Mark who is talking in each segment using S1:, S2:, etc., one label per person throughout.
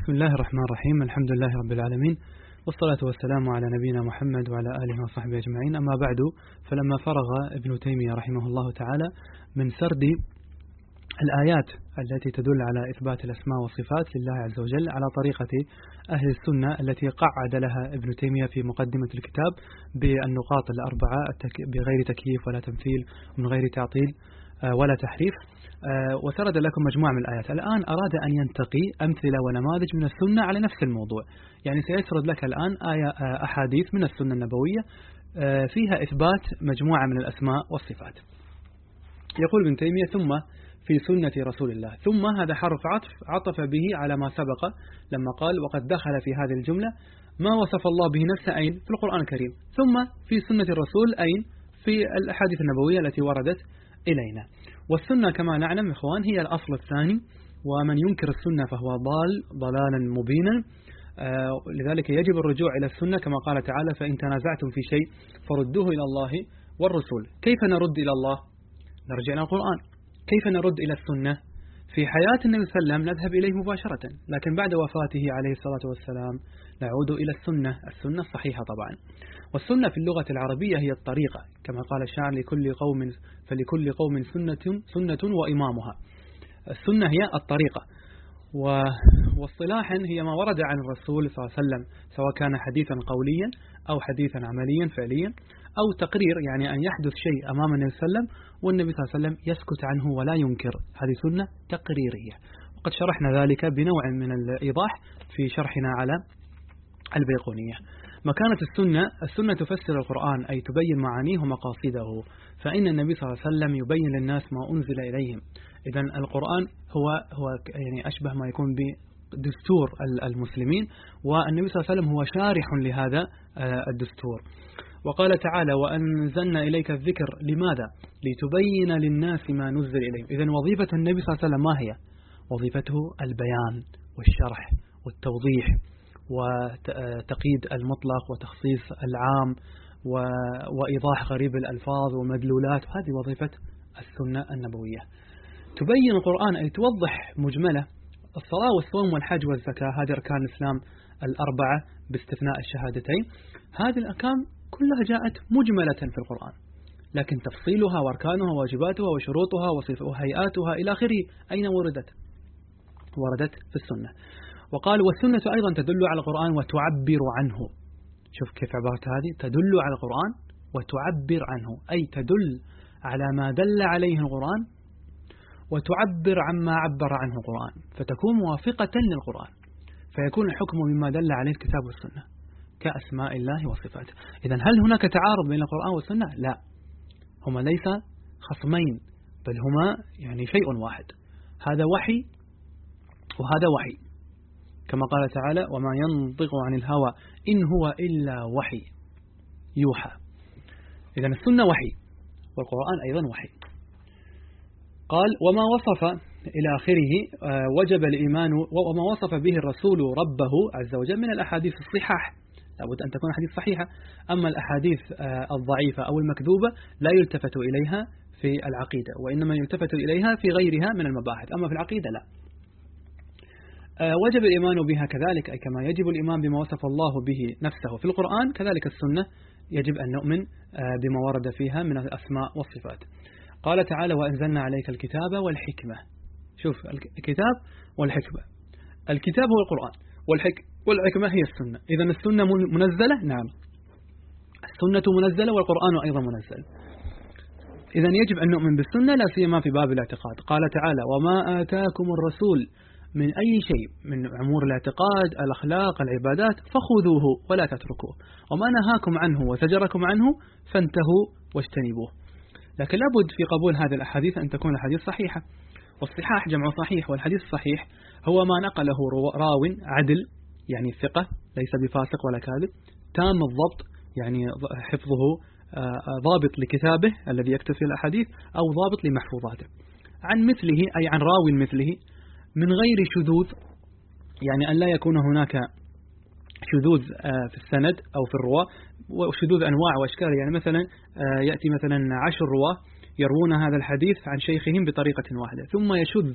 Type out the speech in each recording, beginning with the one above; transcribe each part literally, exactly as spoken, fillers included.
S1: بسم الله الرحمن الرحيم. الحمد لله رب العالمين، والصلاة والسلام على نبينا محمد وعلى آله وصحبه أجمعين. أما بعد، فلما فرغ ابن تيمية رحمه الله تعالى من سرد الآيات التي تدل على إثبات الأسماء والصفات لله عز وجل على طريقة أهل السنة التي قعد لها ابن تيمية في مقدمة الكتاب بالنقاط الأربعة بغير تكييف ولا تمثيل ومن غير تعطيل ولا تحريف، وسرد لكم مجموعة من الآيات. الآن أراد أن ينتقي أمثلة ونماذج من السنة على نفس الموضوع، يعني سيسرد لك الآن آية أحاديث من السنة النبوية فيها إثبات مجموعة من الأسماء والصفات. يقول ابن تيمية: ثم في سنة رسول الله. ثم هذا حرف عطف عطف به على ما سبق لما قال: وقد دخل في هذه الجملة ما وصف الله به نفسه أين في القرآن الكريم. ثم في سنة الرسول أين في الأحاديث النبوية التي وردت إلينا. والسنة كما نعلم إخوان هي الأصل الثاني، ومن ينكر السنة فهو ضال ضلالا مبينا. آه لذلك يجب الرجوع إلى السنة كما قال تعالى: فإن تنازعتم في شيء فردوه إلى الله والرسول. كيف نرد إلى الله؟ نرجع إلى القرآن. كيف نرد إلى السنة؟ في حياة النبي صلى الله عليه وسلم نذهب إليه مباشرة، لكن بعد وفاته عليه الصلاة والسلام نعود إلى السنة، السنة الصحيحة طبعا. والسنة في اللغة العربية هي الطريقة، كما قال الشاعر: لكل قوم فلكل قوم سنة سنة وإمامها. السنة هي الطريقة، واصطلاحا هي ما ورد عن الرسول صلى الله عليه وسلم، سواء كان حديثا قوليا أو حديثا عمليا فعليا أو تقرير، يعني أن يحدث شيء أمام النبي صلى الله عليه وسلم والنبي صلى الله عليه وسلم يسكت عنه ولا ينكر، هذه سنة تقريرية. وقد شرحنا ذلك بنوع من الإيضاح في شرحنا على البيقونية. مكانة السنة: السنة تفسر القرآن، أي تبين معانيه ومقاصده، فإن النبي صلى الله عليه وسلم يبين للناس ما أنزل إليهم. إذن القرآن هو هو يعني أشبه ما يكون بدستور المسلمين، والنبي صلى الله عليه وسلم هو شارح لهذا الدستور. وقال تعالى: وأنزلنا إليك الذكر. لماذا؟ لتبين للناس ما نزل إليهم. إذن وظيفة النبي صلى الله عليه وسلم ما هي؟ وظيفته البيان والشرح والتوضيح وتقييد المطلق وتخصيص العام وإيضاح غريب الألفاظ ومدلولات. هذه وظيفة السنة النبوية. تبين القرآن أي توضح مجملة. الصلاة والصوم والحج والزكاة هذه أركان الإسلام الأربعة باستثناء الشهادتين، هذه الأركان كلها جاءت مجملة في القرآن، لكن تفصيلها وأركانها وواجباتها وشروطها وهيئاتها إلى آخره أين وردت؟ وردت في السنة. وقال: والسنة أيضا تدل على القرآن وتعبر عنه. شوف كيف عبارة هذه: تدل على القرآن وتعبر عنه، أي تدل على ما دل عليه القرآن وتعبر عما عبر عنه القرآن، فتكون موافقة للقرآن، فيكون الحكم مما دل عليه الكتاب والسنة كأسماء الله وصفاته. إذن هل هناك تعارض بين القرآن والسنة؟ لا، هما ليس خصمين، بل هما يعني شيء واحد. هذا وحي وهذا وحي، كما قال تعالى: وما ينطق عن الهوى إن هو إلا وحي يوحى. إذن السنة وحي والقرآن أيضا وحي. قال: وما وصف إلى آخره وجب الإيمان، وما وصف به الرسول ربه عز وجل من الأحاديث الصحاح، لابد أن تكون أحاديث صحيحة. أما الأحاديث الضعيفة أو المكذوبة لا يلتفت إليها في العقيدة، وإنما يلتفت إليها في غيرها من المباحث، أما في العقيدة لا. وجب الإيمان بها كذلك، أي كما يجب الإيمان بما وصف الله به نفسه في القرآن، كذلك السنة يجب أن نؤمن بما ورد فيها من الأسماء والصفات. قال تعالى: وأنزلنا عليك الكتاب والحكمة. شوف، الكتاب والحكمة. الكتاب هو القرآن، والحك والحكمة هي السنة. إذن السنة منزلة؟ نعم، السنة منزلة والقرآن أيضا منزل. إذن يجب أن نؤمن بالسنة، لا سيما في باب الاعتقاد. قال تعالى: وما آتاكم الرسول من أي شيء من أمور الاعتقاد الأخلاق العبادات فخذوه ولا تتركوه، وما نهاكم عنه وزجركم عنه فانتهوا واجتنبوه. لكن لابد في قبول هذه الأحاديث أن تكون الحديث صحيحة، والصحاح جمع صحيح، والحديث الصحيح هو ما نقله راو عدل، يعني ثقة ليس بفاسق ولا كاذب، تام الضبط، يعني حفظه ضابط لكتابه الذي يكتب في الأحاديث أو ضابط لمحفوظاته، عن مثله أي عن راو مثله، من غير شذوذ، يعني أن لا يكون هناك شذوذ في السند أو في الرواة، وشذوذ أنواع وأشكال. يعني مثلا يأتي مثلا عشر رواة يروون هذا الحديث عن شيخهم بطريقة واحدة، ثم يشذ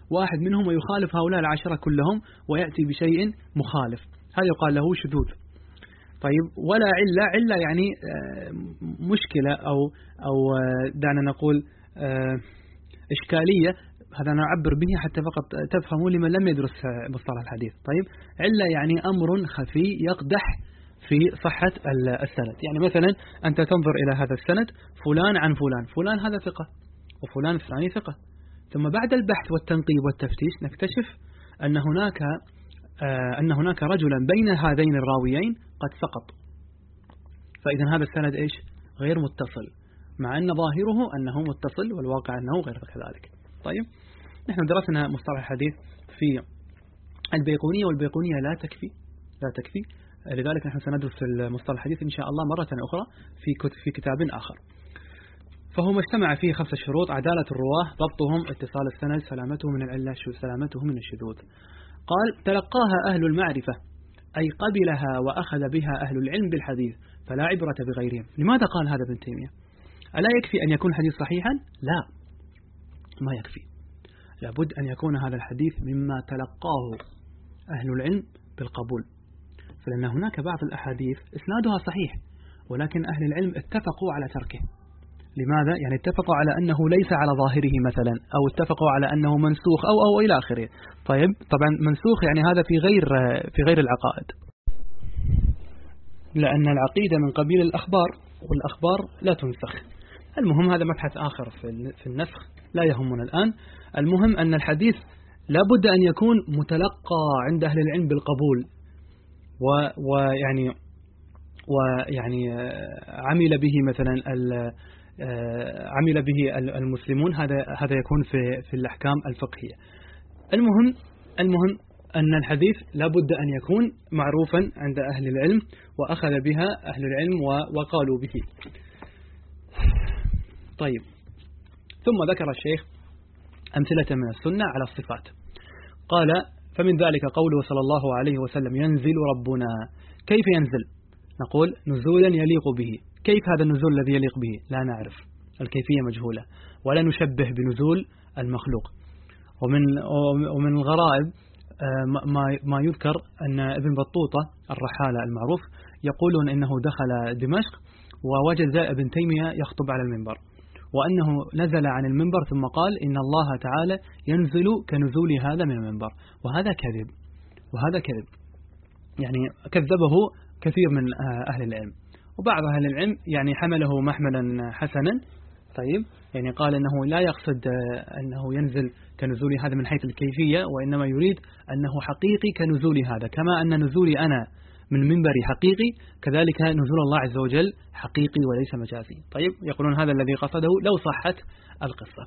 S1: واحد منهم ويخالف هؤلاء العشرة كلهم ويأتي بشيء مخالف، هذا يقال له شذوذ. طيب ولا علة، علة يعني مشكلة أو أو دعنا نقول إشكالية، هذا نعبر به حتى فقط تفهموا لمن لم يدرس مصطلح الحديث. طيب علة يعني أمر خفي يقدح في صحة السند. يعني مثلا أنت تنظر إلى هذا السند فلان عن فلان، فلان هذا ثقة وفلان الثاني ثقة، ثم بعد البحث والتنقيب والتفتيش نكتشف أن هناك آه أن هناك رجلا بين هذين الراويين قد سقط، فإذا هذا السند إيش؟ غير متصل، مع أن ظاهره أنه متصل والواقع أنه غير كذلك. طيب نحن درسنا مصطلح الحديث في البيقونية، والبيقونية لا تكفي لا تكفي لذلك نحن سندرس المصطلح الحديث إن شاء الله مرة أخرى في في كتاب آخر. فهو مجتمع فيه خمسة شروط: عدالة الرواه، ضبطهم، اتصال السند، سلامته من العلة، سلامته من الشذوذ. قال: تلقاها أهل المعرفة، أي قبلها وأخذ بها أهل العلم بالحديث، فلا عبرة بغيرهم. لماذا قال هذا ابن تيمية؟ ألا يكفي أن يكون حديث صحيحا؟ لا، ما يكفي، لابد أن يكون هذا الحديث مما تلقاه أهل العلم بالقبول، فلأن هناك بعض الأحاديث إسنادها صحيح ولكن أهل العلم اتفقوا على تركه. لماذا؟ يعني اتفقوا على أنه ليس على ظاهره مثلا، أو اتفقوا على أنه منسوخ أو أو إلى آخره. طيب طبعا منسوخ يعني هذا في غير في غير العقائد، لأن العقيدة من قبيل الأخبار والأخبار لا تنسخ. المهم هذا مبحث آخر في النسخ لا يهمنا الآن. المهم أن الحديث لابد أن يكون متلقى عند أهل العلم بالقبول، ويعني ويعني عمل به مثلا عمل به المسلمون، هذا هذا يكون في في الأحكام الفقهية. المهم المهم أن الحديث لابد أن يكون معروفا عند أهل العلم وأخذ بها أهل العلم وقالوا به. طيب ثم ذكر الشيخ أمثلة من السنة على الصفات. قال: فمن ذلك قوله صلى الله عليه وسلم: ينزل ربنا. كيف ينزل؟ نقول نزولا يليق به. كيف هذا النزول الذي يليق به؟ لا نعرف، الكيفية مجهولة، ولا نشبه بنزول المخلوق. ومن ومن الغرائب ما ما يذكر أن ابن بطوطة الرحالة المعروف يقولون إنه دخل دمشق ووجد ابن تيمية يخطب على المنبر، وأنه نزل عن المنبر ثم قال إن الله تعالى ينزل كنزول هذا من المنبر، وهذا كذب وهذا كذب يعني كذبه كثير من أهل العلم، وبعض أهل العلم يعني حمله محملا حسنا. طيب يعني قال أنه لا يقصد أنه ينزل كنزول هذا من حيث الكيفية، وإنما يريد أنه حقيقي كنزول هذا، كما أن نزولي أنا من منبري حقيقي، كذلك نزول الله عز وجل حقيقي وليس مجازي. طيب يقولون هذا الذي قصده لو صحت القصة.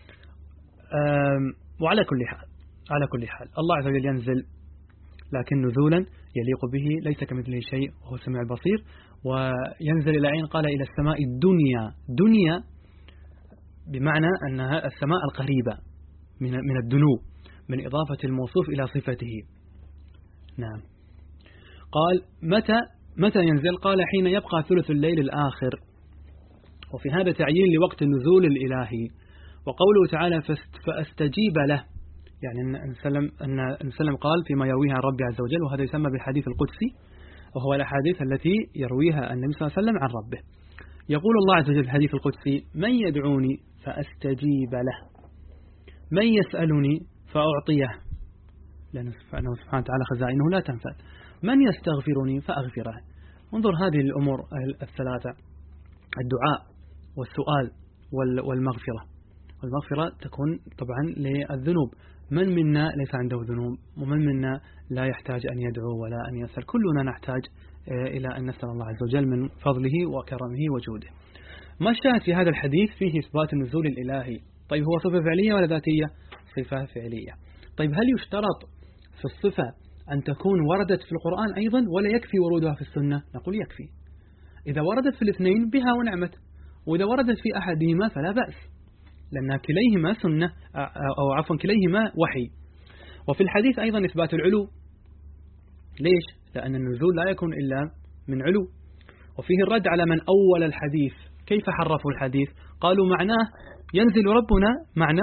S1: وعلى كل حال على كل حال الله عز وجل ينزل، لكن نزولا يليق به، ليس كمثله شيء وهو السميع البصير. وينزل إلى عين، قال إلى السماء الدنيا. دنيا بمعنى أنها السماء القريبة من من الدنو، من إضافة الموصوف إلى صفته. نعم. قال: متى متى ينزل؟ قال: حين يبقى ثلث الليل الآخر. وفي هذا تعيين لوقت النزول الإلهي. وقوله تعالى: فاستجيب له، يعني أن سلم أن سلم قال فيما يرويها عن ربي عز وجل، وهذا يسمى بالحديث القدسي، وهو الأحاديث التي يرويها النبي صلى الله عليه وسلم عن ربه. يقول الله عز وجل في الحديث القدسي: من يدعوني فأستجيب له، من يسألني فأعطيه، لأنه سبحانه وتعالى خزائنه لا تنفذ، من يستغفرني فأغفره. انظر هذه الأمور الثلاثة: الدعاء والسؤال والمغفرة. والمغفرة تكون طبعا للذنوب، من منا ليس عنده ذنوب، ومن منا لا يحتاج أن يدعو ولا أن يسأل، كلنا نحتاج إلى أن نسأل الله عز وجل من فضله وكرمه وجوده. ما الشاهد في هذا الحديث؟ فيه إثبات النزول الإلهي. طيب هو صفة فعلية ولا ذاتية؟ صفة فعلية. طيب هل يشترط في الصفة أن تكون وردت في القرآن أيضا، ولا يكفي ورودها في السنة؟ نقول يكفي. إذا وردت في الاثنين بها ونعمت، وإذا وردت في أحدهما فلا بأس، لأن كليهما سنة، أو عفوا كليهما وحي. وفي الحديث أيضا إثبات العلو. ليش؟ لأن النزول لا يكون إلا من علو. وفيه الرد على من أول الحديث. كيف حرفوا الحديث؟ قالوا معناه ينزل ربنا، معناه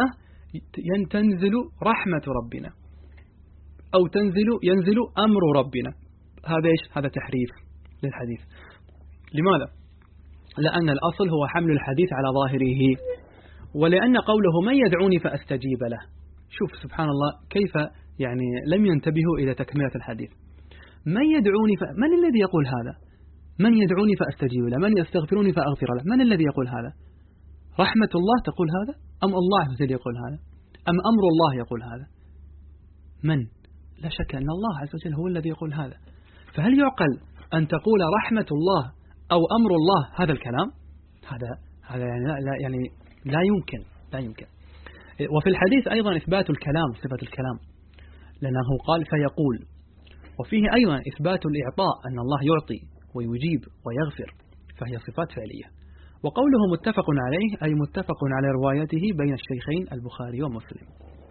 S1: تنزل رحمة ربنا أو تنزل ينزل أمر ربنا. هذا إيش؟ هذا تحريف للحديث. لماذا؟ لأن الأصل هو حمل الحديث على ظاهره، ولأن قوله من يدعوني فأستجيب له. شوف سبحان الله كيف يعني لم ينتبهوا إلى تكملة الحديث. من يدعوني ف... من الذي يقول هذا؟ من يدعوني فأستجيب له، من يستغفروني فأغفر له، من الذي يقول هذا؟ رحمة الله تقول هذا؟ أم الله الذي يقول هذا؟ أم أمر الله يقول هذا؟ من؟ لا شك أن الله عز وجل هو الذي يقول هذا. فهل يعقل أن تقول رحمة الله أو أمر الله هذا الكلام؟ هذا هذا يعني لا, لا يعني لا يمكن لا يمكن. وفي الحديث أيضا إثبات الكلام، صفة الكلام، لأنه قال فيقول. وفيه أيضا إثبات الإعطاء، أن الله يعطي ويجيب ويغفر، فهي صفات فعلية. وقوله متفق عليه أي متفق على روايته بين الشيخين البخاري ومسلم.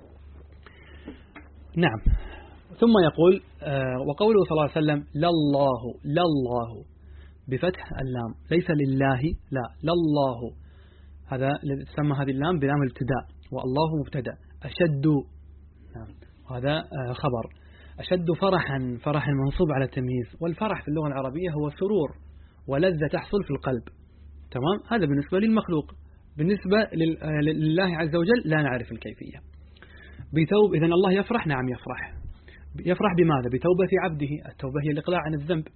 S1: نعم. ثم يقول آه وقوله صلى الله عليه وسلم لله لله بفتح اللام، ليس لله، لا لله، هذا تسمى هذه اللام بلام الابتداء، والله مبتدا. أشد، نعم، وهذا آه خبر. أشد فرحا، فرح منصوب على التمييز، والفرح في اللغة العربية هو سرور ولذة تحصل في القلب. تمام. هذا بالنسبة للمخلوق. بالنسبة لله عز وجل لا نعرف الكيفية. بتوب، إذن الله يفرح، نعم يفرح. يفرح بماذا؟ بتوبة عبده. التوبة هي الإقلاع عن الذنب.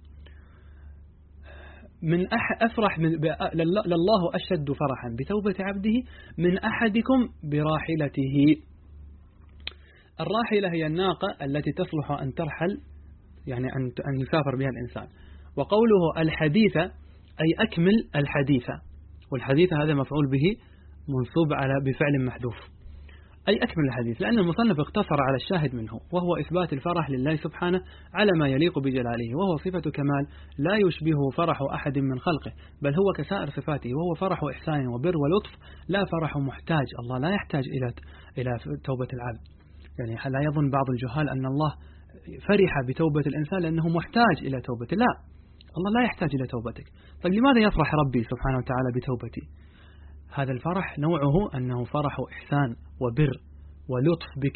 S1: من أح أفرح من ب... لله أشد فرحا بتوبة عبده من أحدكم براحلته. الراحلة هي الناقة التي تصلح أن ترحل، يعني أن أن يسافر بها الإنسان. وقوله الحديثة أي أكمل الحديثة، والحديث هذا مفعول به منصوب على بفعل محذوف، أي أكمل الحديث، لأن المصنف اقتصر على الشاهد منه، وهو إثبات الفرح لله سبحانه على ما يليق بجلاله، وهو صفة كمال لا يشبهه فرح أحد من خلقه، بل هو كسائر صفاته، وهو فرح إحسان وبر ولطف، لا فرح محتاج. الله لا يحتاج إلى إلى توبة العبد. يعني لا يظن بعض الجهال أن الله فرح بتوبة الإنسان لأنه محتاج إلى توبته. لا، الله لا يحتاج إلى توبتك. طيب لماذا يفرح ربي سبحانه وتعالى بتوبتي؟ هذا الفرح نوعه أنه فرح إحسان وبر ولطف بك،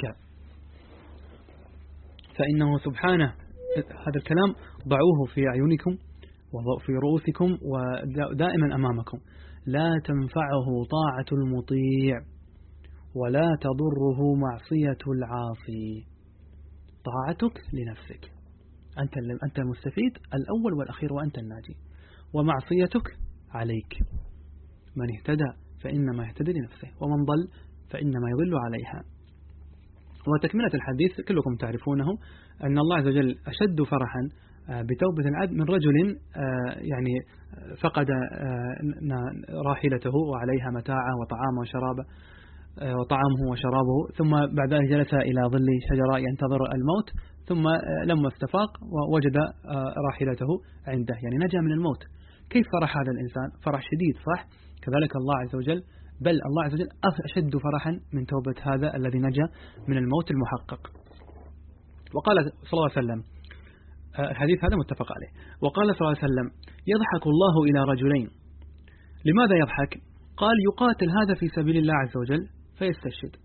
S1: فإنه سبحانه، هذا الكلام ضعوه في أعينكم وفي رؤوسكم ودائما أمامكم، لا تنفعه طاعة المطيع ولا تضره معصية العاصي. طاعتك لنفسك، أنت أنت المستفيد الأول والأخير وأنت الناجي، ومعصيتك عليك. من اهتدى فإنما يهتدي لنفسه، ومن ضل فإنما يضل عليها. وتكملة الحديث كلكم تعرفونه، أن الله عز وجل أشد فرحا بتوبة العبد من رجل يعني فقد راحلته وعليها متاعه وطعامه وشرابه وطعامه وشرابه، ثم بعد ذلك جلس إلى ظل شجرة ينتظر الموت، ثم لما استفاق وجد راحلته عنده، يعني نجا من الموت. كيف فرح هذا الإنسان؟ فرح شديد، صح؟ كذلك الله عز وجل، بل الله عز وجل أشد فرحا من توبة هذا الذي نجا من الموت المحقق. وقال صلى الله عليه وسلم، الحديث هذا متفق عليه، وقال صلى الله عليه وسلم يضحك الله إلى رجلين. لماذا يضحك؟ قال يقاتل هذا في سبيل الله عز وجل فيستشهد،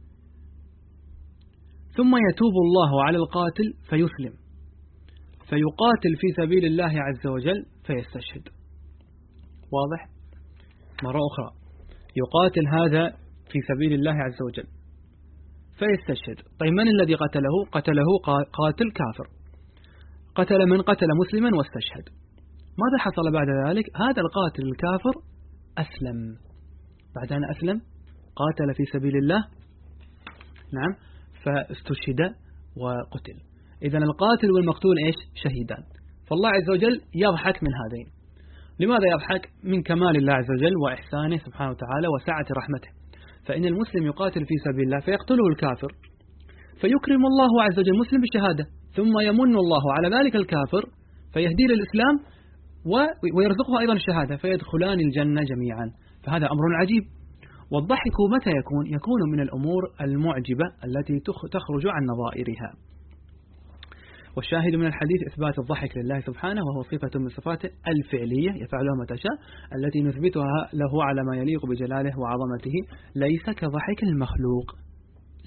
S1: ثم يتوب الله على القاتل فيسلم، فيقاتل في سبيل الله عز وجل فيستشهد. واضح؟ مرة أخرى، يقاتل هذا في سبيل الله عز وجل فيستشهد. طيب من الذي قتله؟ قتله قاتل كافر، قتل من قتل مسلما واستشهد. ماذا حصل بعد ذلك؟ هذا القاتل الكافر أسلم، بعد أن أسلم قاتل في سبيل الله، نعم، فاستشهد وقتل. إذن القاتل والمقتول إيش؟ شهيدان. فالله عز وجل يضحك من هذين. لماذا يضحك؟ من كمال الله عز وجل وإحسانه سبحانه وتعالى وسعة رحمته. فإن المسلم يقاتل في سبيل الله فيقتله الكافر، فيكرم الله عز وجل المسلم بالشهادة، ثم يمن الله على ذلك الكافر فيهدي للإسلام ويرزقه أيضا الشهادة، فيدخلان الجنة جميعا. فهذا أمر عجيب. والضحك متى يكون؟ يكون من الأمور المعجبة التي تخرج عن نظائرها. والشاهد من الحديث إثبات الضحك لله سبحانه، وهو صفة من صفاته الفعلية يفعلها متى شاء، التي نثبتها له على ما يليق بجلاله وعظمته، ليس كضحك المخلوق.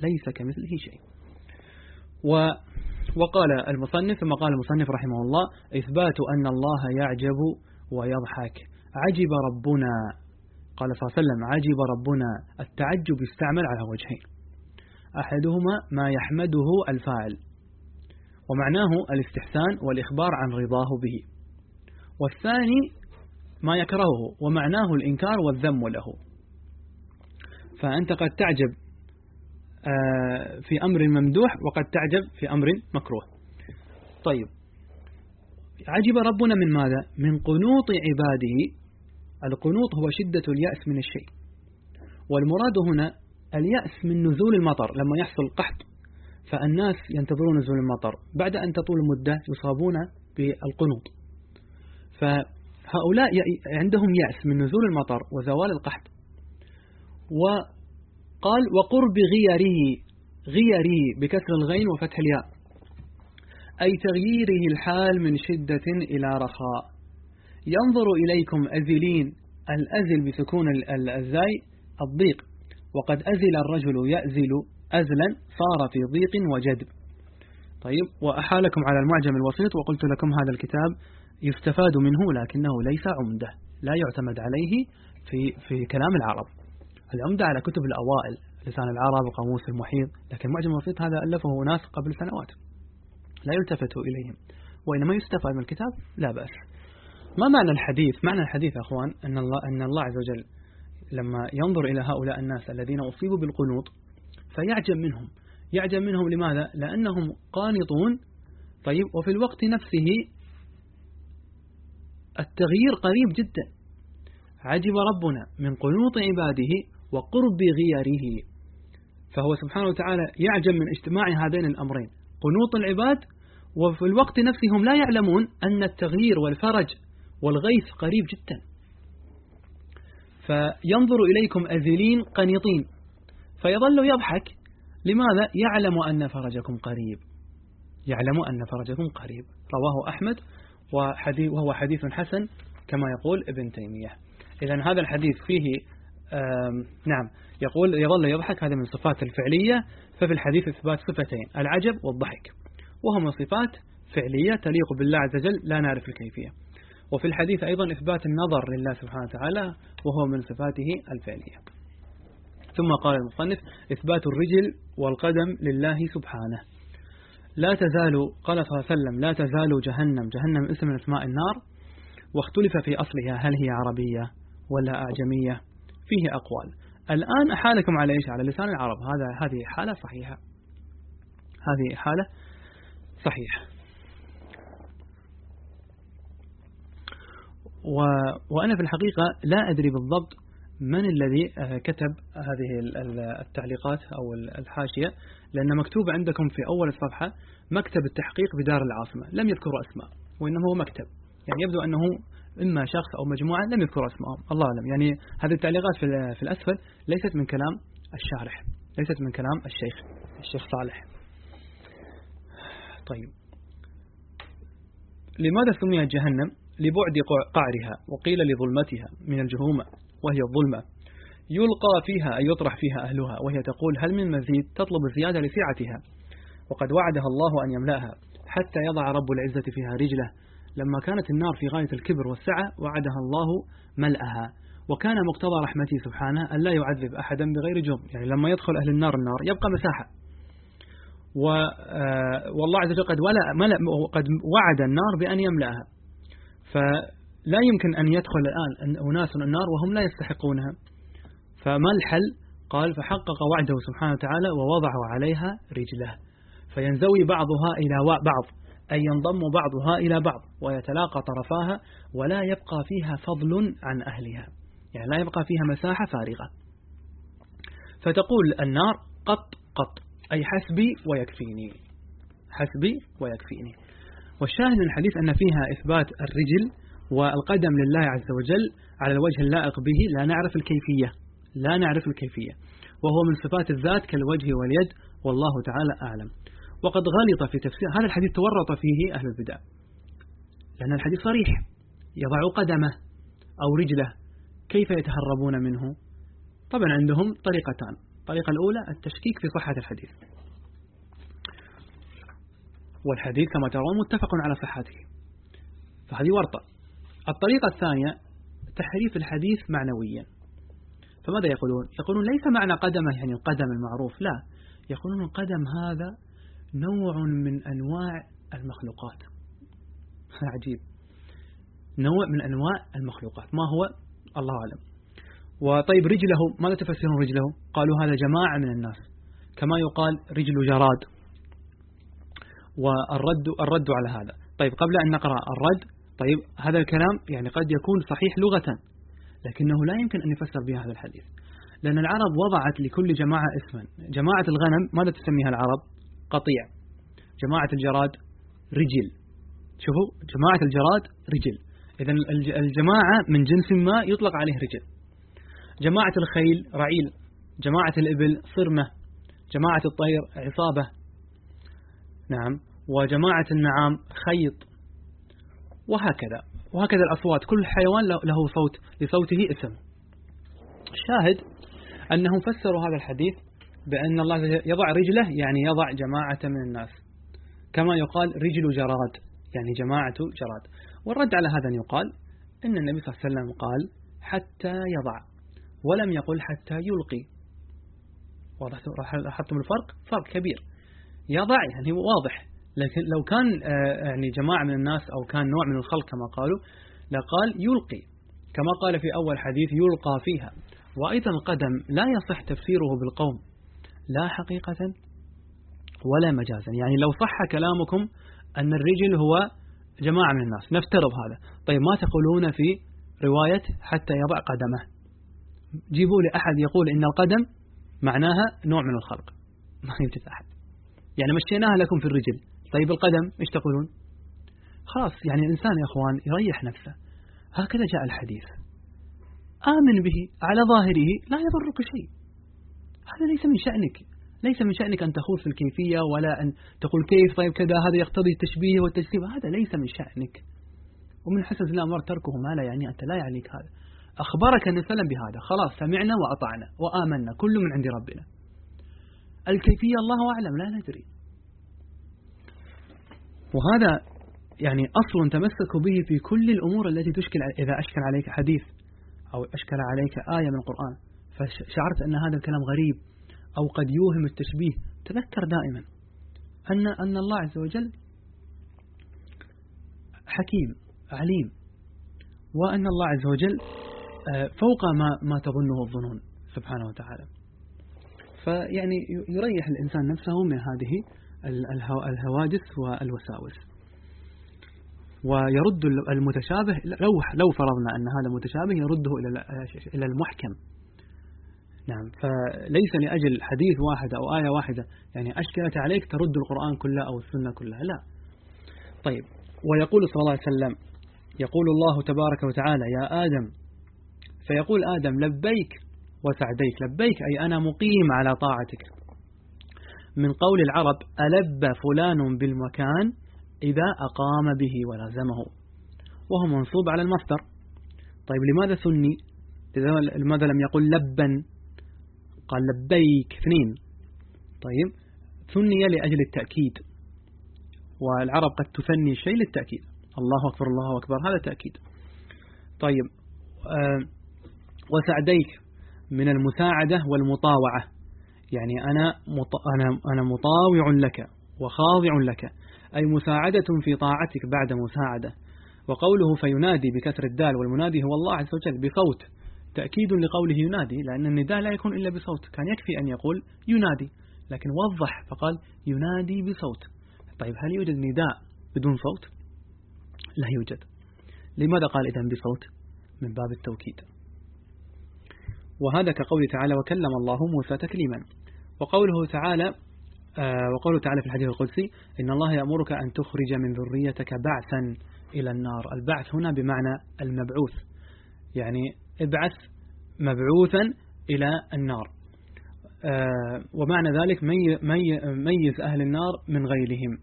S1: ليس كمثله شيء. وقال المصنف ثم قال المصنف رحمه الله: إثبات أن الله يعجب ويضحك. عجب ربنا، قال صلى الله عليه وسلم: عجب ربنا. التعجب يستعمل على وجهين: أحدهما ما يحمده الفاعل ومعناه الاستحسان والإخبار عن رضاه به، والثاني ما يكرهه ومعناه الإنكار والذم له. فأنت قد تعجب في أمر ممدوح وقد تعجب في أمر مكروه. طيب، عجب ربنا من ماذا؟ من قنوط عباده. القنوط هو شدة اليأس من الشيء، والمراد هنا اليأس من نزول المطر. لما يحصل قحط فالناس ينتظرون نزول المطر، بعد أن تطول المدة يصابون بالقنوط. فهؤلاء عندهم يأس من نزول المطر وزوال القحط. وقال: وقرب غيره، غيره بكسر الغين وفتح الياء، أي تغييره الحال من شدة إلى رخاء. ينظر إليكم أزلين، الأزل بسكون الزاي الضيق، وقد أزل الرجل يأزل أزلا صار في ضيق وجدب. طيب، وأحالكم على المعجم الوسيط وقلت لكم هذا الكتاب يستفاد منه لكنه ليس عمدة، لا يعتمد عليه في في كلام العرب. العمدة على كتب الأوائل، لسان العرب وقاموس المحيط، لكن المعجم الوسيط هذا ألفه ناس قبل سنوات لا يلتفت إليهم، وإنما يستفاد من الكتاب لا بأس. ما معنى الحديث؟ معنى الحديث يا أخوان أن الله, أن الله عز وجل لما ينظر إلى هؤلاء الناس الذين أصيبوا بالقنوط فيعجب منهم. يعجب منهم لماذا؟ لأنهم قانطون. طيب، وفي الوقت نفسه التغيير قريب جدا. عجب ربنا من قنوط عباده وقرب غيره. فهو سبحانه وتعالى يعجب من اجتماع هذين الأمرين، قنوط العباد، وفي الوقت نفسه هم لا يعلمون أن التغيير والفرج والغيث قريب جدا. فينظر إليكم أذلين قنيطين فيظل يضحك. لماذا؟ يعلم أن فرجكم قريب، يعلم أن فرجكم قريب. رواه أحمد وهو حديث حسن كما يقول ابن تيمية. إذن هذا الحديث فيه نعم يقول يظل يضحك، هذا من صفات الفعلية. ففي الحديث إثبات صفتين: العجب والضحك، وهما صفات فعلية تليق بالله عز وجل لا نعرف الكيفية. وفي الحديث أيضا إثبات النظر لله سبحانه وتعالى وهو من صفاته الفعلية. ثم قال المصنف: إثبات الرجل والقدم لله سبحانه. لا تزال، قال صلى الله عليه وسلم: لا تزال جهنم، جهنم اسم من اسماء النار، واختلف في أصلها هل هي عربية ولا أعجمية، فيه أقوال. الآن أحالكم على إيش؟ على لسان العرب. هذا هذه حالة صحيحة، هذه حالة صحيحة. و... وأنا في الحقيقة لا أدري بالضبط من الذي كتب هذه التعليقات أو الحاشية، لأن مكتوب عندكم في أول الصفحة مكتب التحقيق بدار العاصمة، لم يذكروا أسماء، وإنما هو مكتب، يعني يبدو أنه إما شخص أو مجموعة لم يذكروا أسمائهم، الله أعلم. يعني هذه التعليقات في, في الأسفل ليست من كلام الشارح، ليست من كلام الشيخ الشيخ صالح. طيب، لماذا سميت جهنم؟ لبعد قعرها، وقيل لظلمتها من الجهومة وهي الظلمة، يلقى فيها أي يطرح فيها أهلها، وهي تقول: هل من مزيد؟ تطلب الزيادة لسعتها، وقد وعدها الله أن يملأها حتى يضع رب العزة فيها رجله. لما كانت النار في غاية الكبر والسعة وعدها الله ملأها، وكان مقتضى رحمته سبحانه أن لا يعذب أحدا بغير جرم. يعني لما يدخل أهل النار النار يبقى مساحة، والله عز وجل قد, قد وعد النار بأن يملأها، فلا يمكن أن يدخل الآن أناس النار وهم لا يستحقونها. فما الحل؟ قال: فحقق وعده سبحانه وتعالى ووضعوا عليها رجله، فينزوي بعضها إلى بعض، أي ينضم بعضها إلى بعض ويتلاقى طرفاها، ولا يبقى فيها فضل عن أهلها، يعني لا يبقى فيها مساحة فارغة. فتقول النار: قط قط، أي حسبي ويكفيني، حسبي ويكفيني. والشاهد من الحديث أن فيها إثبات الرجل والقدم لله عز وجل على الوجه اللائق به، لا نعرف الكيفية، لا نعرف الكيفية، وهو من صفات الذات كالوجه واليد، والله تعالى أعلم. وقد غلط في تفسير هذا الحديث، تورط فيه أهل البدع، لأن الحديث صريح: يضع قدمه أو رجله، كيف يتهربون منه؟ طبعا عندهم طريقتان. الطريقة الأولى التشكيك في صحة الحديث، والحديث كما ترون متفق على صحته، فهذه ورطة. الطريقة الثانية تحريف الحديث معنويا، فماذا يقولون؟ يقولون ليس معنى قدمه يعني القدم المعروف، لا، يقولون القدم هذا نوع من أنواع المخلوقات. عجيب، نوع من أنواع المخلوقات، ما هو؟ الله أعلم. وطيب رجله، ماذا تفسرون رجله؟ قالوا هذا جماعة من الناس، كما يقال رجل جراد، والرد الرد على هذا. طيب قبل أن نقرأ الرد، طيب هذا الكلام يعني قد يكون صحيح لغة، لكنه لا يمكن أن يفسر به هذا الحديث، لأن العرب وضعت لكل جماعة اسما. جماعة الغنم ماذا تسميها العرب؟ قطيع. جماعة الجراد رجل. شوفوا، جماعة الجراد رجل، إذن الجماعة من جنس ما يطلق عليه رجل. جماعة الخيل رعيل، جماعة الإبل صرمة، جماعة الطير عصابة، نعم، وجماعة النعام خيط، وهكذا وهكذا الأصوات. كل حيوان له صوت، لصوته اسم. الشاهد أنهم فسروا هذا الحديث بأن الله يضع رجله يعني يضع جماعة من الناس، كما يقال رجل جراد يعني جماعة جراد. والرد على هذا أن يقال إن النبي صلى الله عليه وسلم قال حتى يضع، ولم يقل حتى يلقي. لاحظتم الفرق؟ فرق كبير. يضع يعني واضح، لكن لو كان يعني جماعة من الناس أو كان نوع من الخلق كما قالوا لقال يلقي، كما قال في أول حديث يلقى فيها. وأيضا القدم لا يصح تفسيره بالقوم، لا حقيقة ولا مجازا. يعني لو صح كلامكم أن الرجل هو جماعة من الناس، نفترض هذا، طيب ما تقولون في رواية حتى يضع قدمه؟ جيبوا لي أحد يقول إن القدم معناها نوع من الخلق، ما يوجد أحد. يعني مشيناها لكم في الرجل، طيب القدم إيش تقولون؟ خلاص، يعني الإنسان يا أخوان يريح نفسه، هكذا جاء الحديث، آمن به على ظاهره لا يضرك شيء. هذا ليس من شأنك، ليس من شأنك أن تخوض في الكيفية ولا أن تقول كيف طيب كذا هذا يقتضي التشبيه والتجسيم، هذا ليس من شأنك. ومن حسن الأمر تركه ما لا يعني أنت، لا يعنيك هذا. أخبرك النبي صلى الله عليه وسلم بهذا، خلاص سمعنا وأطعنا وآمنا، كل من عند ربنا. الكيفية الله أعلم، لا ندري. وهذا يعني أصل تمسكوا به في كل الأمور التي تشكل. إذا أشكل عليك حديث أو أشكل عليك آية من القرآن فشعرت أن هذا الكلام غريب أو قد يوهم التشبيه، تذكر دائما أن أن الله عز وجل حكيم عليم، وأن الله عز وجل فوق ما ما تظنه الظنون سبحانه وتعالى. فيعني يريح الإنسان نفسه من هذه الهواجس والوساوس، ويرد المتشابه. لو لو فرضنا أن هذا متشابه يرده إلى إلى المحكم، نعم. فليس لأجل حديث واحد أو آية واحدة يعني أشكلت عليك ترد القرآن كله أو السنة كلها، لا. طيب، ويقول صلى الله عليه وسلم، يقول الله تبارك وتعالى يا آدم، فيقول آدم لبيك وسعديك. لبيك أي أنا مقيم على طاعتك. من قول العرب ألب فلان بالمكان إذا أقام به ولازمه، وهو منصوب على المصدر. طيب لماذا ثني؟ لماذا لم يقل لبا؟ قال لبيك اثنين. طيب ثني لأجل التأكيد، والعرب قد تثني شيء للتأكيد، الله أكبر الله أكبر، هذا تأكيد. طيب آه وسعديك من المساعدة والمطاوعة، يعني أنا أنا أنا مطاوع لك وخاضع لك، أي مساعدة في طاعتك بعد مساعدة. وقوله فينادي بكسر الدال، والمنادي هو الله عز وجل بصوت، تأكيد لقوله ينادي، لأن النداء لا يكون إلا بصوت. كان يكفي أن يقول ينادي، لكن وضح فقال ينادي بصوت. طيب هل يوجد نداء بدون صوت؟ لا يوجد. لماذا قال إذن بصوت؟ من باب التوكيد. وهذا كقوله تعالى وكلم الله موسى تكليما. وقوله تعالى آه وقوله تعالى في الحديث القدسي إن الله يأمرك أن تخرج من ذريتك بعثا إلى النار. البعث هنا بمعنى المبعوث، يعني ابعث مبعوثا إلى النار. آه ومعنى ذلك مي مي ميز أهل النار من غيرهم.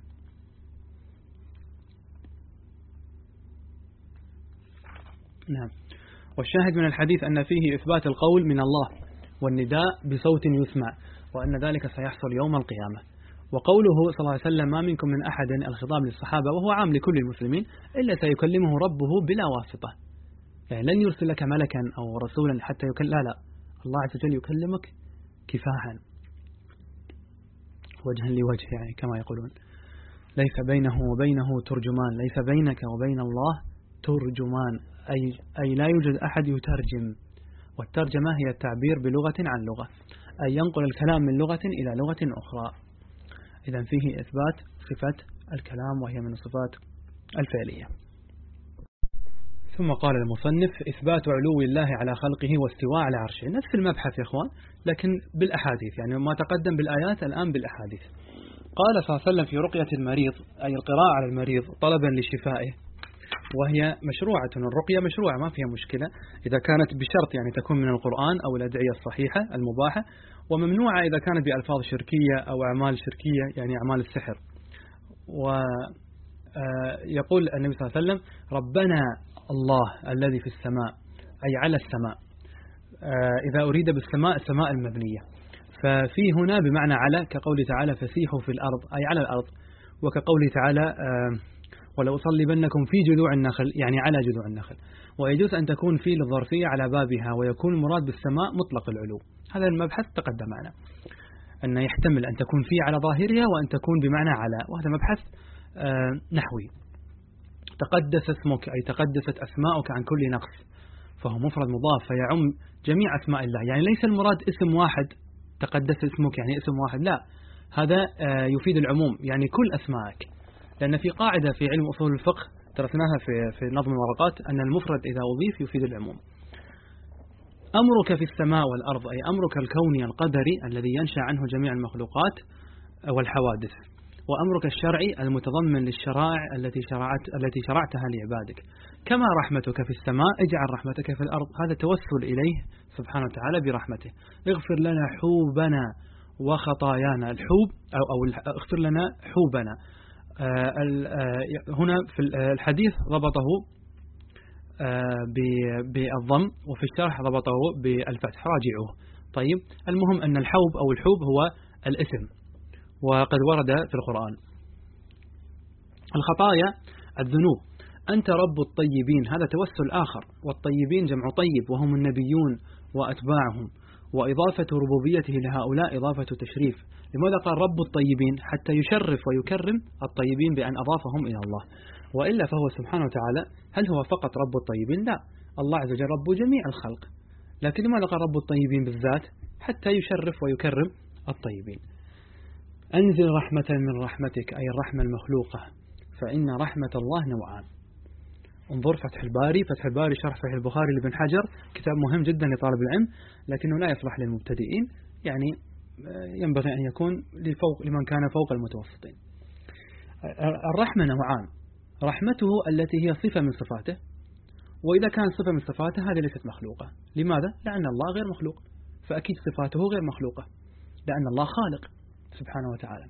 S1: نعم. والشاهد من الحديث أن فيه إثبات القول من الله، والنداء بصوت يسمع، وأن ذلك سيحصل يوم القيامة. وقوله صلى الله عليه وسلم ما منكم من أحد، الخطاب للصحابة وهو عام لكل المسلمين، إلا سيكلمه ربه بلا واسطة، يعني لن يرسل لك ملكا أو رسولا حتى يكلم، لا لا، الله عز وجل يكلمك كفاحا وجها لوجه، يعني كما يقولون ليس بينه وبينه ترجمان، ليس بينك وبين الله ترجمان، أي, أي لا يوجد أحد يترجم. والترجمة هي التعبير بلغة عن لغة، أي ينقل الكلام من لغة إلى لغة أخرى. إذن فيه إثبات صفة الكلام وهي من الصفات الفعلية. ثم قال المصنف إثبات علو الله على خلقه واستواء على عرشه، نفس المبحث يا إخوان لكن بالأحاديث، يعني ما تقدم بالآيات الآن بالأحاديث. قال صلى الله عليه وسلم في رقية المريض، أي القراءة على المريض طلبا لشفائه، وهي مشروعة، الرقية مشروعة ما فيها مشكلة إذا كانت بشرط يعني تكون من القرآن أو الأدعية الصحيحة المباحة، وممنوعة إذا كانت بألفاظ شركية أو أعمال شركية يعني أعمال السحر. ويقول النبي صلى الله عليه وسلم ربنا الله الذي في السماء، أي على السماء، إذا أريد بالسماء السماء المبنية، ففي هنا بمعنى على، كقوله تعالى فسيحوا في الأرض أي على الأرض، وكقوله تعالى ولو أصلبنكم في جذوع النخل يعني على جذوع النخل. ويجوز أن تكون في للظرفية على بابها، ويكون المراد بالسماء مطلق العلو. هذا المبحث تقدم معنا أن يحتمل أن تكون في على ظاهرها وأن تكون بمعنى على، وهذا مبحث نحوي. تقدس اسمك أي تقدست أسماؤك عن كل نقص، فهو مفرد مضاف فيعم جميع أسماء الله، يعني ليس المراد اسم واحد تقدس اسمك يعني اسم واحد، لا، هذا يفيد العموم يعني كل أسمائك، لأن في قاعدة في علم أصول الفقه درسناها في في نظم الورقات أن المفرد إذا أضيف يفيد العموم. أمرك في السماء والأرض أي أمرك الكوني القدري الذي ينشأ عنه جميع المخلوقات والحوادث، وأمرك الشرعي المتضمن للشرائع التي شرعت التي شرعتها لعبادك، كما رحمتك في السماء اجعل رحمتك في الأرض، هذا توسل إليه سبحانه وتعالى برحمته. اغفر لنا حوبنا وخطايانا، الحوب أو, أو اغفر لنا حوبنا. آه آه هنا في الحديث ضبطه آه بالضم، وفي الشرح ضبطه بالفتح، راجعوه. طيب، المهم أن الحوب أو الحوب هو الاسم، وقد ورد في القرآن. الخطايا الذنوب، أنت رب الطيبين، هذا توسل آخر، والطيبين جمع طيب وهم النبيون وأتباعهم، وإضافة ربوبيته لهؤلاء إضافة تشريف. لماذا قال رب الطيبين؟ حتى يشرف ويكرم الطيبين بأن أضافهم إلى الله، وإلا فهو سبحانه وتعالى هل هو فقط رب الطيبين؟ لا، الله عز وجل رب جميع الخلق، لكن لماذا قال رب الطيبين بالذات؟ حتى يشرف ويكرم الطيبين. أنزل رحمة من رحمتك أي الرحمة المخلوقة، فإن رحمة الله نوعان. انظر فتح الباري، فتح الباري شرح صحيح البخاري لابن حجر، كتاب مهم جدا لطالب العلم لكنه لا يصلح للمبتدئين، يعني ينبغي أن يكون لفوق لمن كان فوق المتوسطين. الرحمة نوعان، رحمته التي هي صفة من صفاته، وإذا كان صفة من صفاته هذه ليست مخلوقة. لماذا؟ لأن الله غير مخلوق، فأكيد صفاته غير مخلوقة، لأن الله خالق سبحانه وتعالى.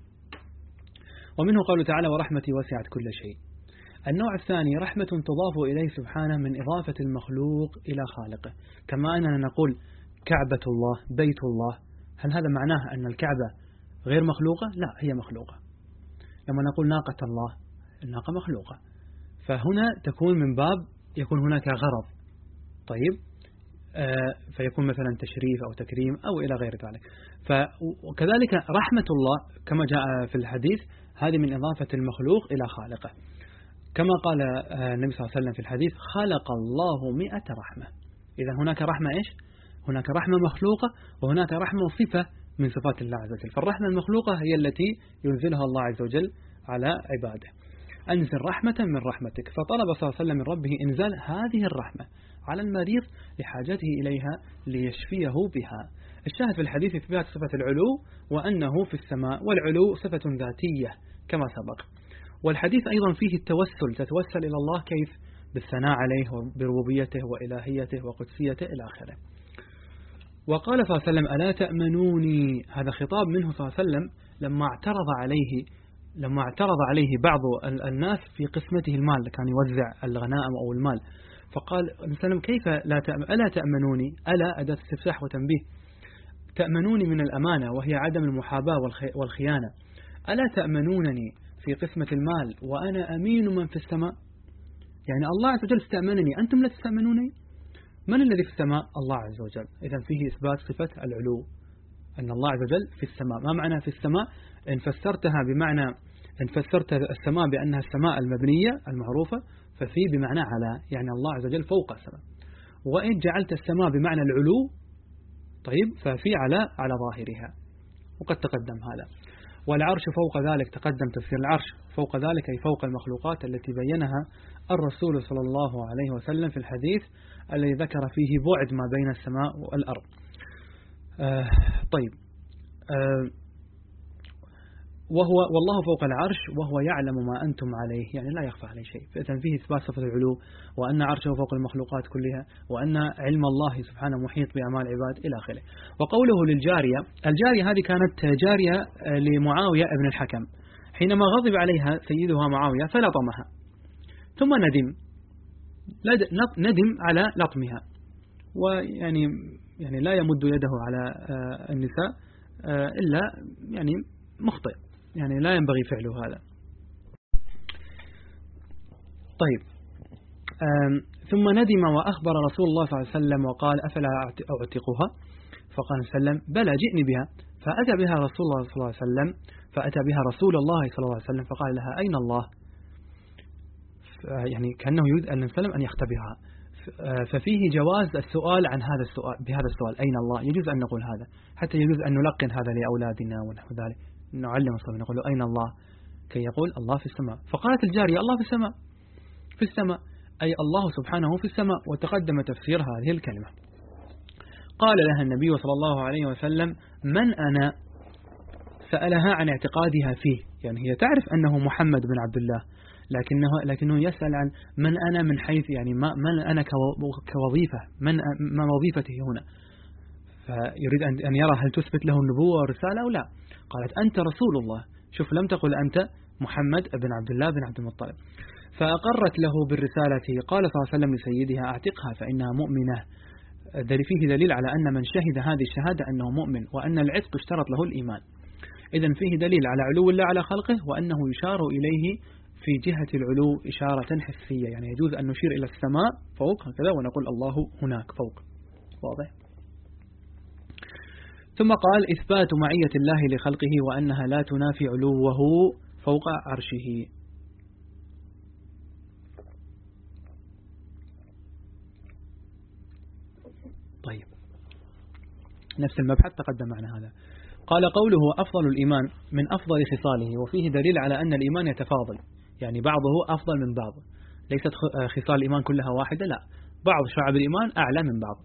S1: ومنه قوله تعالى ورحمتي وسعت كل شيء. النوع الثاني رحمة تضاف إليه سبحانه من إضافة المخلوق إلى خالقه، كما أننا نقول كعبة الله، بيت الله، هل هذا معناه أن الكعبة غير مخلوقة؟ لا، هي مخلوقة. لما نقول ناقة الله، الناقة مخلوقة، فهنا تكون من باب يكون هناك غرض. طيب، آه فيكون مثلا تشريف أو تكريم أو إلى غير ذلك. وكذلك رحمة الله كما جاء في الحديث هذه من إضافة المخلوق إلى خالقه، كما قال النبي صلى الله عليه وسلم في الحديث خلق الله مئة رحمة. إذا هناك رحمة إيش؟ هناك رحمة مخلوقة وهناك رحمة صفة من صفات الله عز وجل. فالرحمة المخلوقة هي التي ينزلها الله عز وجل على عباده. أنزل رحمة من رحمتك، فطلب صلى الله عليه وسلم من ربه إنزال هذه الرحمة على المريض لحاجته إليها ليشفيه بها. الشاهد في الحديث إثبات صفة العلو وأنه في السماء، والعلو صفة ذاتية كما سبق. والحديث أيضا فيه التوسل، تتوسل إلى الله كيف؟ بالثناء عليه وبربوبيته وإلهيته وقدسيته إلى آخره. وقال صلى الله عليه وسلم ألا تأمنوني، هذا خطاب منه صلى الله عليه وسلم لما اعترض عليه لما اعترض عليه بعض الناس في قسمته المال، كان يوزع الغنائم أو المال، فقال النبي صلى الله عليه وسلم كيف لا تأمن ألا تأمنوني؟ ألا أداة استفساح وتنبيه، تأمنوني من الأمانة وهي عدم المحاباة والخيانة، ألا تأمنونني في قسمة المال وأنا أمين من في السماء؟ يعني الله عز وجل استأمنني، أنتم لا تستأمنوني. من الذي في السماء؟ الله عز وجل. إذن فيه إثبات صفة العلو، أن الله عز وجل في السماء. ما معنى في السماء؟ إن فسرتها بمعنى إن فسرت السماء بأنها السماء المبنية المعروفة ففي بمعنى على، يعني الله عز وجل فوق السماء. وإن جعلت السماء بمعنى العلو طيب ففي على على ظاهرها، وقد تقدم هذا. والعرش فوق ذلك، تقدم تفسير العرش فوق ذلك أي فوق المخلوقات التي بينها الرسول صلى الله عليه وسلم في الحديث الذي ذكر فيه بعد ما بين السماء والأرض. آه طيب آه وهو والله فوق العرش وهو يعلم ما أنتم عليه، يعني لا يخفى عليه شيء. فإذن فيه إثبات صفة العلو، وأن عرشه فوق المخلوقات كلها، وأن علم الله سبحانه محيط بأعمال العباد إلى آخره. وقوله للجارية، الجارية هذه كانت جارية لمعاوية ابن الحكم، حينما غضب عليها سيدها معاوية فلطمها، ثم ندم ندم على لطمها، ويعني يعني لا يمد يده على النساء إلا يعني مخطئ، يعني لا ينبغي فعله هذا. طيب ثم ندم وأخبر رسول الله صلى الله عليه وسلم وقال أفلا أعتقها؟ فقال صلى الله عليه وسلم بلى جئني بها. فأتى بها رسول الله صلى الله عليه وسلم فأتى بها رسول الله صلى الله عليه وسلم فقال لها أين الله؟ يعني كأنه يريد أن وسلم أن يختبرها. ففيه جواز السؤال عن هذا السؤال بهذا السؤال أين الله، يجوز أن نقول هذا، حتى يجوز أن نلقن هذا لأولادنا ونحو ذلك، نعلم الصبي نقول له أين الله، كي يقول الله في السماء. فقالت الجارية الله في السماء، في السماء أي الله سبحانه في السماء، وتقدم تفسير هذه الكلمة. قال لها النبي صلى الله عليه وسلم من أنا؟ سألها عن اعتقادها فيه، يعني هي تعرف أنه محمد بن عبد الله، لكنه لكنه يسأل عن من أنا من حيث يعني ما من أنا كوظيفة، من ما وظيفتي هنا، فيريد أن يرى هل تثبت له النبوة والرسالة أو لا. قالت أنت رسول الله، شوف لم تقل أنت محمد بن عبد الله بن عبد المطلب. فأقرت له بالرسالة. قال صلى الله عليه وسلم لسيدها أعتقها فإنها مؤمنة. فيه دليل على أن من شهد هذه الشهادة أنه مؤمن، وأن العتق اشترط له الإيمان. إذن فيه دليل على علو الله على خلقه، وأنه يشار إليه في جهة العلو إشارة حسية، يعني يجوز أن نشير إلى السماء فوق هكذا ونقول الله هناك فوق. واضح؟ ثم قال إثبات معية الله لخلقه وأنها لا تنافي علوه فوق عرشه. طيب نفس المبحث تقدم معنا هذا. قال قوله أفضل الإيمان من أفضل خصاله، وفيه دليل على أن الإيمان يتفاضل، يعني بعضه أفضل من بعض، ليست خصال الإيمان كلها واحدة، لا، بعض شعب الإيمان أعلى من بعض.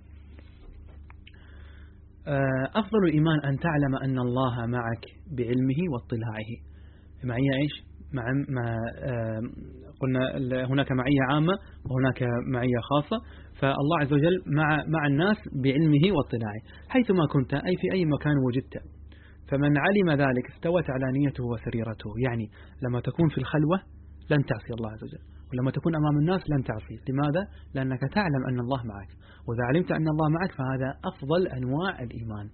S1: أفضل الإيمان أن تعلم أن الله معك بعلمه واطلاعه. معية إيش؟ مع ما قلنا هناك معية عامة وهناك معية خاصة، فالله عز وجل مع مع الناس بعلمه واطلاعه حيثما كنت، أي في أي مكان وجدت. فمن علم ذلك استوت علانيته وسريرته، يعني لما تكون في الخلوة لن تعصي الله عز وجل، ولما تكون أمام الناس لن تعصي. لماذا؟ لأنك تعلم أن الله معك، وإذا علمت أن الله معك فهذا أفضل أنواع الإيمان،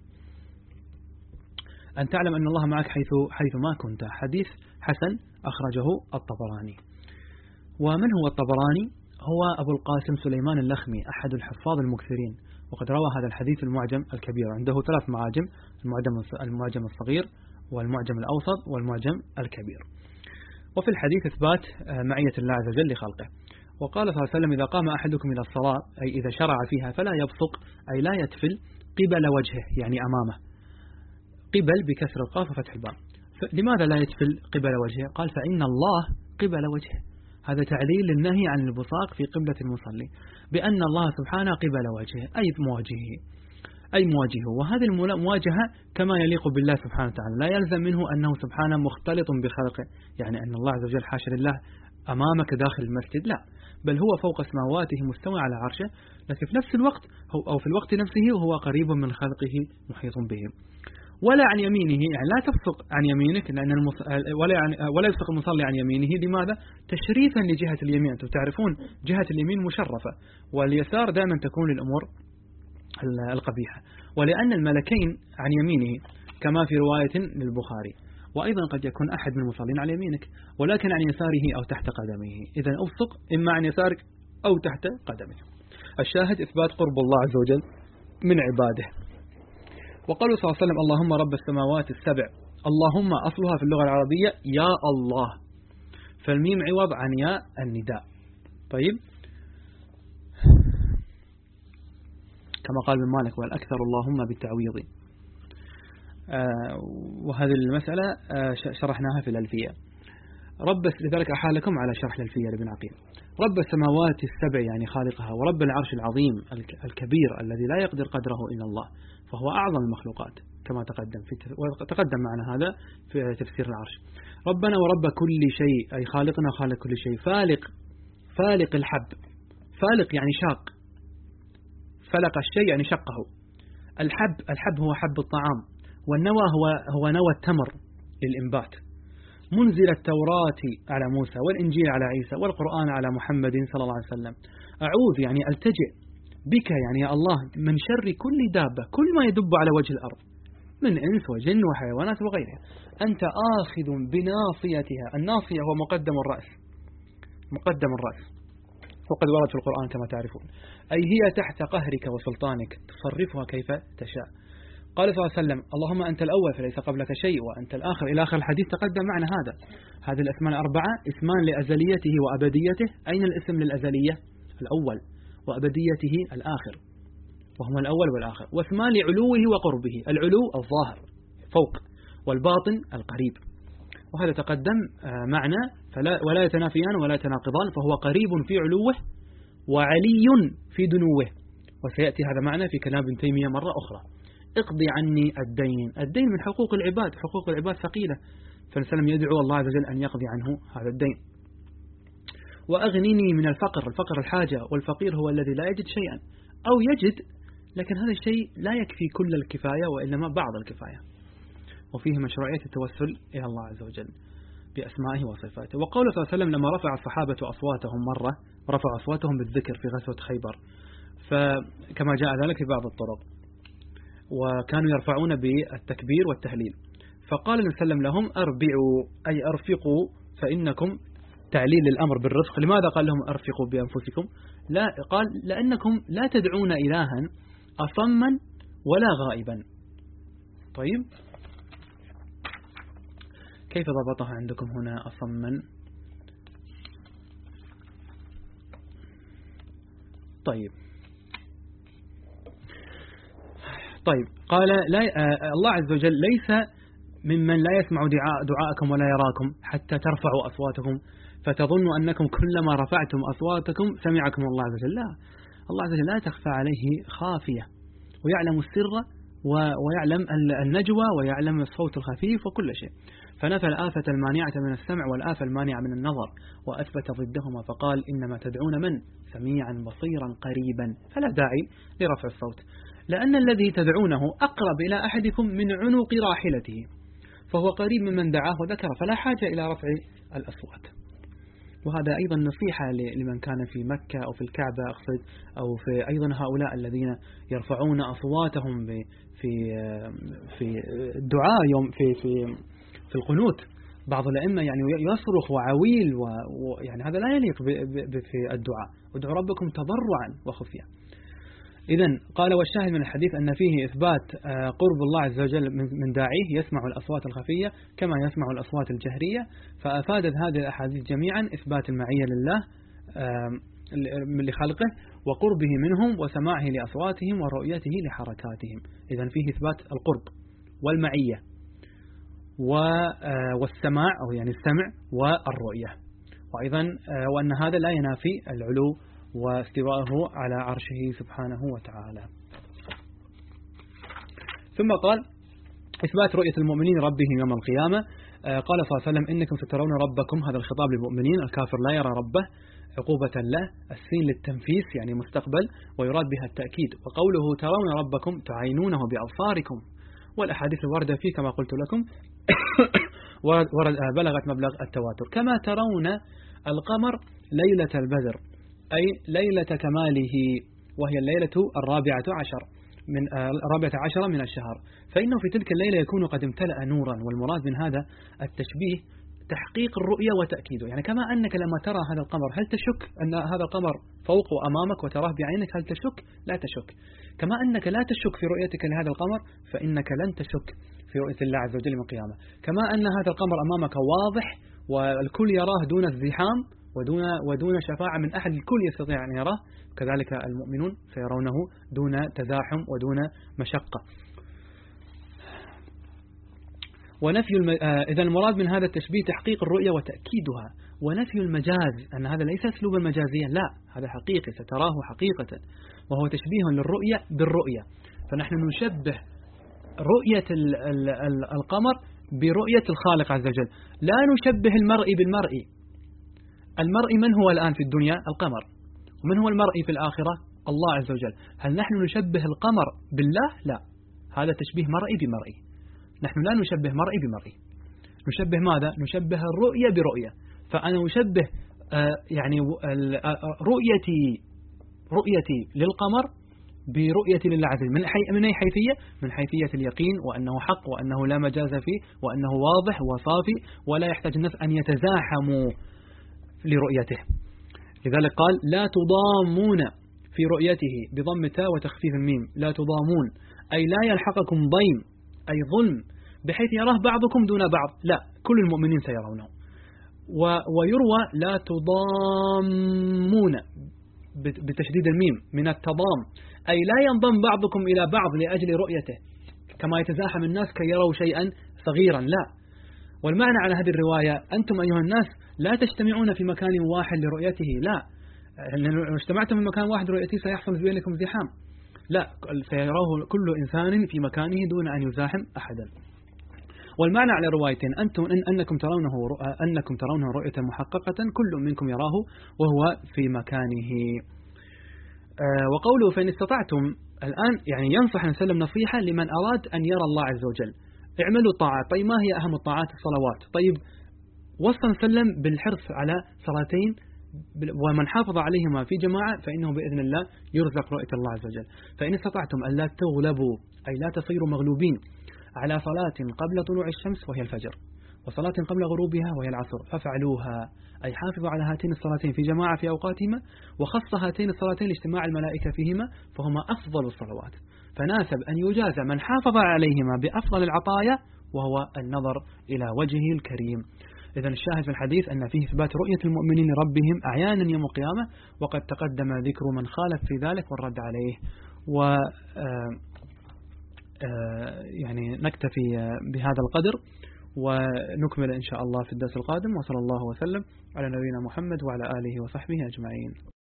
S1: أن تعلم أن الله معك حيث حيث ما كنت. حديث حسن أخرجه الطبراني. ومن هو الطبراني؟ هو أبو القاسم سليمان اللخمي، أحد الحفاظ المكثرين، وقد روى هذا الحديث في المعجم الكبير، عنده ثلاث معاجم، المعجم المعجم الصغير والمعجم الأوسط والمعجم الكبير. وفي الحديث إثبات معية الله عز وجل لخلقه. وقال صلى الله عليه وسلم إذا قام أحدكم إلى الصلاة، أي إذا شرع فيها، فلا يبصق، أي لا يتفل قبل وجهه، يعني أمامه، قبل بكسر القاف وفتح الباء. لماذا لا يتفل قبل وجهه؟ قال فإن الله قبل وجهه. هذا تعليل للنهي عن البصاق في قبلة المصلي، بأن الله سبحانه قبل وجهه، أي مواجهه، أي مواجهه. وهذه المواجهة كما يليق بالله سبحانه وتعالى، لا يلزم منه أنه سبحانه مختلط بخلقه، يعني أن الله عز وجل حاشا لله أمامك داخل المسجد، لا، بل هو فوق سماواته مستوى على عرشه، لكن في نفس الوقت أو في الوقت نفسه هو قريب من خلقه محيط بهم. ولا عن يمينه، يعني لا تبصق عن يمينك، لأن المص... ولا عن... ولا يبصق المصلي عن يمينه. لماذا؟ تشريفا لجهة اليمين. أنتم تعرفون جهة اليمين مشرفة، واليسار دائما تكون الأمور القبيحة. ولأن الملكين عن يمينه كما في رواية للبخاري، وأيضا قد يكون أحد من المصلين على يمينك ولكن عن يساره أو تحت قدمه. إذن أوثق إما عن يسارك أو تحت قدمك. الشاهد إثبات قرب الله عز وجل من عباده. وقالوا صلى الله عليه وسلم اللهم رب السماوات السبع. اللهم أصلها في اللغة العربية يا الله، فالميم عوض عن يا النداء. طيب، كما قال ابن مالك والأكثر اللهم بالتعويض. آه وهذه المسألة آه شرحناها في الألفية. رب، لذلك أحالكم على شرح الألفية لابن عقيل. رب السماوات السبع يعني خالقها، ورب العرش العظيم الكبير الذي لا يقدر قدره إلا الله، فهو أعظم المخلوقات كما تقدم في وتقدم معنا هذا في تفسير العرش. ربنا ورب كل شيء أي خالقنا وخالق كل شيء. فالق، فالق الحب، فالق يعني شاق، فلق الشيء يعني شقه. الحب، الحب هو حب الطعام، والنوى هو هو نوى التمر للإنبات. منزل التوراة على موسى، والإنجيل على عيسى، والقرآن على محمد صلى الله عليه وسلم. أعوذ يعني ألتجئ بك يعني يا الله من شر كل دابة، كل ما يدب على وجه الأرض من إنس وجن وحيوانات وغيرها. أنت آخذ بناصيتها. الناصية هو مقدم الرأس، مقدم الرأس، وقد ورد في القرآن كما تعرفون. أي هي تحت قهرك وسلطانك، تصرفها كيف تشاء. قال صلى الله عليه وسلم اللهم أنت الأول فليس قبلك شيء، وأنت الآخر، إلى آخر الحديث تقدم معنا هذا. هذه الأسماء الأربعة اسمان لأزليته وأبديته. أين الاسم للأزلية؟ الأول، وأبديته الآخر، وهما الأول والآخر. واسمان لعلوه وقربه، العلو الظاهر فوق، والباطن القريب. وهذا تقدم معنا فلا ولا يتنافيان ولا يتناقضان، فهو قريب في علوه وعلي في دنوه. وسيأتي هذا معنا في كلام ابن تيمية مرة أخرى. اقضي عني الدين. الدين من حقوق العباد، حقوق العباد ثقيلة، فالسلام يدعو الله عز وجل أن يقضي عنه هذا الدين. وأغنني من الفقر، الفقر الحاجة، والفقير هو الذي لا يجد شيئا أو يجد لكن هذا الشيء لا يكفي كل الكفاية وإنما بعض الكفاية. وفيه مشروعية التوسل إلى الله عز وجل بأسمائه وصفاته. وقال صلى الله عليه وسلم لما رفع الصحابة أصواتهم مرة، رفع أصواتهم بالذكر في غزوة خيبر، فكما جاء ذلك في بعض الطرق، وكانوا يرفعون بالتكبير والتهليل. فقال النبي صلى الله عليه وسلم لهم أربعوا أي أرفقوا فإنكم، تعليل الأمر بالرفق. لماذا قال لهم أرفقوا بأنفسكم؟ لا، قال لأنكم لا تدعون إلها أصما ولا غائبا. طيب، كيف ضبطها عندكم هنا أصما؟ طيب طيب قال لا، الله عز وجل ليس ممن لا يسمع دعاء دعاءكم ولا يراكم حتى ترفعوا أصواتكم فتظنوا أنكم كلما رفعتم أصواتكم سمعكم الله عز وجل. لا، الله عز وجل لا تخفى عليه خافية، ويعلم السر ويعلم النجوى ويعلم الصوت الخفيف وكل شيء. فنفى الآفة المانعة من السمع والآفة المانعة من النظر، وأثبت ضدهما فقال إنما تدعون من سميعا بصيرا قريبا، فلا داعي لرفع الصوت، لأن الذي تدعونه أقرب إلى أحدكم من عنق راحلته، فهو قريب ممن دعاه وذكر، فلا حاجة إلى رفع الأصوات. وهذا أيضا نصيحة لمن كان في مكة أو في الكعبة أقصد، أو في أيضا هؤلاء الذين يرفعون أصواتهم في في الدعاء يوم في في في القنوت. بعض الأئمة يعني يصرخ وعويل، ويعني هذا لا يليق في الدعاء. ادعوا ربكم تضرعا وخفيا. إذن قال والشاهد من الحديث أن فيه إثبات قرب الله عز وجل من داعيه يسمع الأصوات الخفية كما يسمع الأصوات الجهرية. فأفادت هذه الأحاديث جميعا إثبات المعية لله لخلقه، وقربه منهم، وسماعه لأصواتهم، ورؤيته لحركاتهم. إذن فيه إثبات القرب والمعية والسماع أو يعني السمع والرؤية، وأيضا وأن هذا لا ينافي العلو واستواءه على عرشه سبحانه وتعالى. ثم قال إثبات رؤية المؤمنين ربهم يوم القيامة. قال صلى الله عليه وسلم إنكم سترون ربكم، هذا الخطاب للمؤمنين، الكافر لا يرى ربه عقوبة له، السين للتنفيس يعني مستقبل ويراد بها التأكيد. وقوله ترون ربكم تعينونه بأبصاركم، والأحاديث الواردة فيه كما قلت لكم بلغت مبلغ التواتر. كما ترون القمر ليلة البدر، أي ليلة كماله، وهي الليلة الرابعة عشر. من الرابعة عشرة من الشهر، فإنه في تلك الليلة يكون قد امتلأ نورا. والمراد من هذا التشبيه تحقيق الرؤية وتأكيده، يعني كما أنك لما ترى هذا القمر هل تشك أن هذا القمر فوق وأمامك وتراه بعينك؟ هل تشك؟ لا تشك. كما أنك لا تشك في رؤيتك لهذا القمر فإنك لن تشك في رؤية الله عز وجل يوم القيامة. كما أن هذا القمر أمامك واضح والكل يراه دون ازدحام ودون ودون شفاعة من أحد، الكل يستطيع أن يراه، كذلك المؤمنون سيرونه دون تزاحم ودون مشقة. ونفي الم... آه إذا المراد من هذا التشبيه تحقيق الرؤية وتأكيدها، ونفي المجاز، أن هذا ليس أسلوبا مجازيا، لا هذا حقيقي ستراه حقيقة، وهو تشبيه للرؤية بالرؤية. فنحن نشبه رؤية ال... ال... ال... القمر برؤية الخالق عز وجل، لا نشبه المرء بالمرء. المرء من هو الآن في الدنيا؟ القمر. ومن هو المرء في الآخرة؟ الله عز وجل. هل نحن نشبه القمر بالله؟ لا، هذا تشبيه مرئي بمرئي. نحن لا نشبه مرئي بمرئي، نشبه ماذا؟ نشبه الرؤية برؤية. فأنا أشبه آه يعني رؤيتي رؤيتي للقمر برؤيتي لله عز وجل. من حي من أي حيثية؟ من حيثية اليقين، وأنه حق، وأنه لا مجاز فيه، وأنه واضح وصافي ولا يحتاج الناس أن يتزاحموا لرؤيته. لذلك قال لا تضامون في رؤيته بضم التاء وتخفيف الميم، لا تضامون أي لا يلحقكم ضيم أي ظلم بحيث يراه بعضكم دون بعض، لا كل المؤمنين سيرونه. ويروى لا تضامون بتشديد الميم من التضام أي لا ينضم بعضكم إلى بعض لأجل رؤيته كما يتزاحم الناس كي يروا شيئا صغيرا، لا. والمعنى على هذه الرواية أنتم أيها الناس لا تجتمعون في مكان واحد لرؤيته، لا، لو اجتمعتم في مكان واحد لرؤيته سيحصل بينكم زحام، لا، سيراه كل إنسان في مكانه دون أن يزاحم أحدا. والمعنى على روايتين أنتم إن أنكم ترونه أنكم ترونه رؤية محققة كل منكم يراه وهو في مكانه. آه وقوله فإن استطعتم الآن يعني ينصح أن سلم نصيحة لمن أراد أن يرى الله عز وجل، اعملوا الطاعات. طيب ما هي أهم الطاعات؟ الصلوات. طيب وصل سلم بالحرص على صلاتين، ومن حافظ عليهما في جماعة فإنه بإذن الله يرزق رؤية الله عز وجل. فإن استطعتم أن لا تغلبوا أي لا تصيروا مغلوبين على صلاة قبل طلوع الشمس وهي الفجر، وصلاة قبل غروبها وهي العصر، فافعلوها أي حافظوا على هاتين الصلاتين في جماعة في أوقاتهما، وخص هاتين الصلاتين لاجتماع الملائكة فيهما فهما أفضل الصلوات، فناسب أن يجاز من حافظ عليهما بأفضل العطايا وهو النظر إلى وجهه الكريم. إذن الشاهد في الحديث أن فيه إثبات رؤية المؤمنين لربهم أعيانا يوم القيامة، وقد تقدم ذكر من خالف في ذلك والرد عليه. و يعني نكتفي بهذا القدر ونكمل إن شاء الله في الدرس القادم، وصلى الله وسلم على نبينا محمد وعلى آله وصحبه أجمعين.